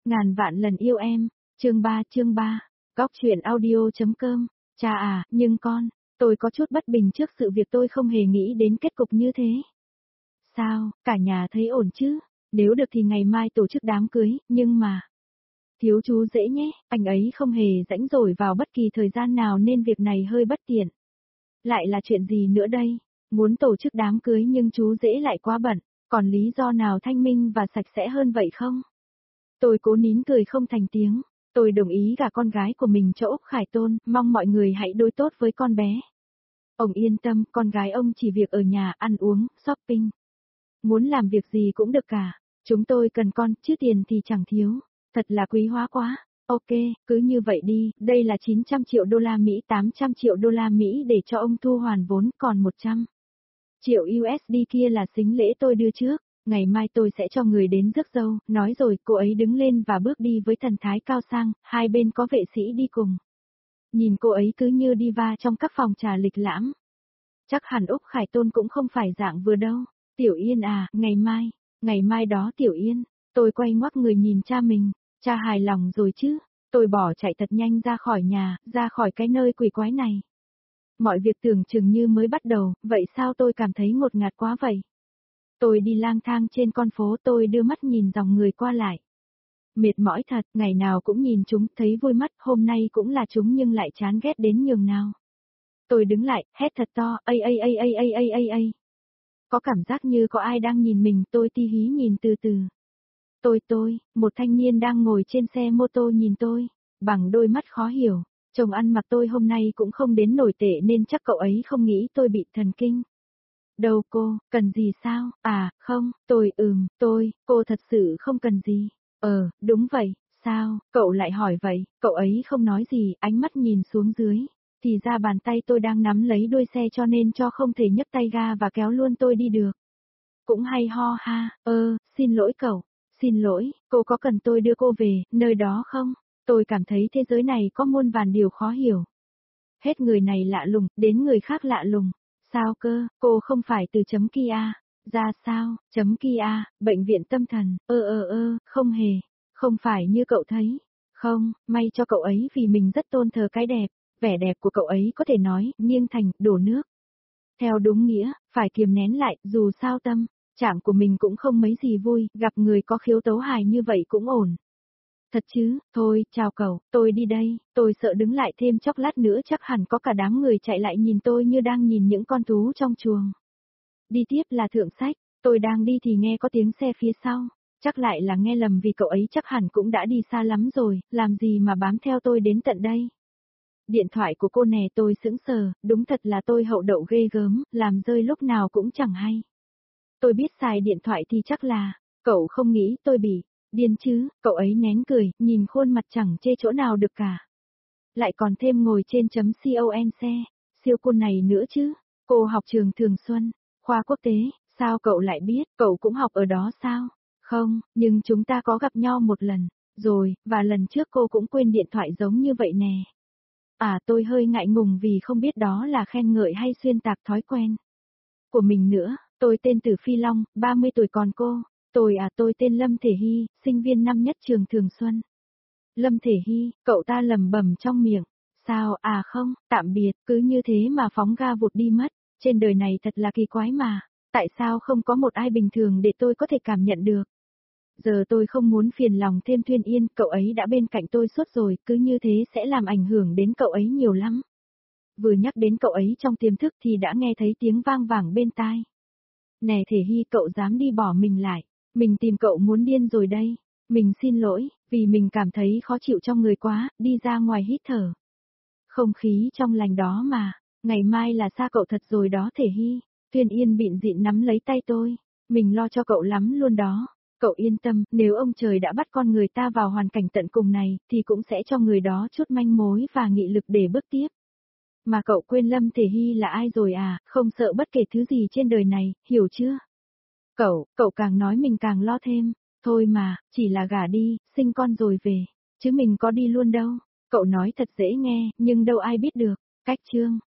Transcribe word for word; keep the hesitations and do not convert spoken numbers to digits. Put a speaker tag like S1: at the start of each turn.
S1: Ngàn vạn lần yêu em, chương ba chương ba, góc truyện audio.com, cha à, nhưng con, tôi có chút bất bình trước sự việc tôi không hề nghĩ đến kết cục như thế. Sao, cả nhà thấy ổn chứ, nếu được thì ngày mai tổ chức đám cưới, nhưng mà... Thiếu chú dễ nhé, anh ấy không hề rãnh rỗi vào bất kỳ thời gian nào nên việc này hơi bất tiện. Lại là chuyện gì nữa đây, muốn tổ chức đám cưới nhưng chú dễ lại quá bận, còn lý do nào thanh minh và sạch sẽ hơn vậy không? Tôi cố nín cười không thành tiếng, tôi đồng ý gả con gái của mình cho Úc Khải Tôn, mong mọi người hãy đối tốt với con bé. Ông yên tâm, con gái ông chỉ việc ở nhà ăn uống, shopping. Muốn làm việc gì cũng được cả, chúng tôi cần con, chứ tiền thì chẳng thiếu, thật là quý hóa quá. Ok, cứ như vậy đi, đây là chín trăm triệu đô la Mỹ, tám trăm triệu đô la Mỹ để cho ông thu hoàn vốn, còn một trăm triệu u ét đê kia là sính lễ tôi đưa trước. Ngày mai tôi sẽ cho người đến rước dâu, nói rồi cô ấy đứng lên và bước đi với thần thái cao sang, hai bên có vệ sĩ đi cùng. Nhìn cô ấy cứ như diva trong các phòng trà lịch lãm. Chắc hẳn Úc Khải Tôn cũng không phải dạng vừa đâu. Tiểu Yên à, ngày mai, ngày mai đó Tiểu Yên, tôi quay ngoắt người nhìn cha mình, cha hài lòng rồi chứ, tôi bỏ chạy thật nhanh ra khỏi nhà, ra khỏi cái nơi quỷ quái này. Mọi việc tưởng chừng như mới bắt đầu, vậy sao tôi cảm thấy ngột ngạt quá vậy? Tôi đi lang thang trên con phố, tôi đưa mắt nhìn dòng người qua lại. Mệt mỏi thật, ngày nào cũng nhìn chúng, thấy vui mắt, hôm nay cũng là chúng nhưng lại chán ghét đến nhường nào. Tôi đứng lại, hét thật to, ây ây ây ây ây ây ây ây. Có cảm giác như có ai đang nhìn mình, tôi ti hí nhìn từ từ. Tôi tôi, một thanh niên đang ngồi trên xe mô tô nhìn tôi, bằng đôi mắt khó hiểu. Chồng ăn mặc tôi hôm nay cũng không đến nổi tệ nên chắc cậu ấy không nghĩ tôi bị thần kinh. Đâu cô, cần gì sao? À, không, tôi ừm, tôi, cô thật sự không cần gì. Ờ, đúng vậy, sao, cậu lại hỏi vậy, cậu ấy không nói gì, ánh mắt nhìn xuống dưới. Thì ra bàn tay tôi đang nắm lấy đuôi xe cho nên cho không thể nhấc tay ga và kéo luôn tôi đi được. Cũng hay ho ha, ơ, xin lỗi cậu, xin lỗi, cô có cần tôi đưa cô về, nơi đó không? Tôi cảm thấy thế giới này có muôn vàn điều khó hiểu. Hết người này lạ lùng, đến người khác lạ lùng. Sao cơ, cô không phải từ chấm Kia, ra sao, chấm Kia, bệnh viện tâm thần, ơ ơ ơ, không hề, không phải như cậu thấy. Không, may cho cậu ấy vì mình rất tôn thờ cái đẹp, vẻ đẹp của cậu ấy có thể nói, nghiêng thành, đổ nước. Theo đúng nghĩa, phải kiềm nén lại, dù sao tâm, trạng của mình cũng không mấy gì vui, gặp người có khiếu tấu hài như vậy cũng ổn. Thật chứ, thôi, chào cậu, tôi đi đây, tôi sợ đứng lại thêm chốc lát nữa chắc hẳn có cả đám người chạy lại nhìn tôi như đang nhìn những con thú trong chuồng. Đi tiếp là thượng sách, tôi đang đi thì nghe có tiếng xe phía sau, chắc lại là nghe lầm vì cậu ấy chắc hẳn cũng đã đi xa lắm rồi, làm gì mà bám theo tôi đến tận đây. Điện thoại của cô nè, tôi sững sờ, đúng thật là tôi hậu đậu ghê gớm, làm rơi lúc nào cũng chẳng hay. Tôi biết xài điện thoại thì chắc là, cậu không nghĩ tôi bị điên chứ, cậu ấy nén cười, nhìn khuôn mặt chẳng chê chỗ nào được cả. Lại còn thêm ngồi trên chấm con xe, siêu cô này nữa chứ, cô học trường Thường Xuân, khoa quốc tế, sao cậu lại biết, cậu cũng học ở đó sao? Không, nhưng chúng ta có gặp nhau một lần, rồi, và lần trước cô cũng quên điện thoại giống như vậy nè. À, tôi hơi ngại ngùng vì không biết đó là khen ngợi hay xuyên tạc thói quen của mình nữa. Tôi tên Tử Phi Long, ba mươi tuổi, còn cô? Tôi à, tôi tên Lâm Thể Hy, sinh viên năm nhất trường Thường Xuân. Lâm Thể Hy, cậu ta lẩm bẩm trong miệng. Sao, à không, tạm biệt, cứ như thế mà phóng ga vụt đi mất. Trên đời này thật là kỳ quái mà. Tại sao không có một ai bình thường để tôi có thể cảm nhận được? Giờ tôi không muốn phiền lòng thêm Thuyên Yên, cậu ấy đã bên cạnh tôi suốt rồi, cứ như thế sẽ làm ảnh hưởng đến cậu ấy nhiều lắm. Vừa nhắc đến cậu ấy trong tiềm thức thì đã nghe thấy tiếng vang vẳng bên tai. Nè Thể Hy, cậu dám đi bỏ mình lại, mình tìm cậu muốn điên rồi đây, mình xin lỗi, vì mình cảm thấy khó chịu trong người quá, đi ra ngoài hít thở. Không khí trong lành đó mà, ngày mai là xa cậu thật rồi đó Thể Hy. Thuyên Yên bịn dịn nắm lấy tay tôi, mình lo cho cậu lắm luôn đó. Cậu yên tâm, nếu ông trời đã bắt con người ta vào hoàn cảnh tận cùng này, thì cũng sẽ cho người đó chút manh mối và nghị lực để bước tiếp. Mà cậu quên Lâm Thể Hy là ai rồi à, không sợ bất kể thứ gì trên đời này, hiểu chưa? Cậu, cậu càng nói mình càng lo thêm. Thôi mà, chỉ là gả đi, sinh con rồi về. Chứ mình có đi luôn đâu. Cậu nói thật dễ nghe, nhưng đâu ai biết được. Cách chương.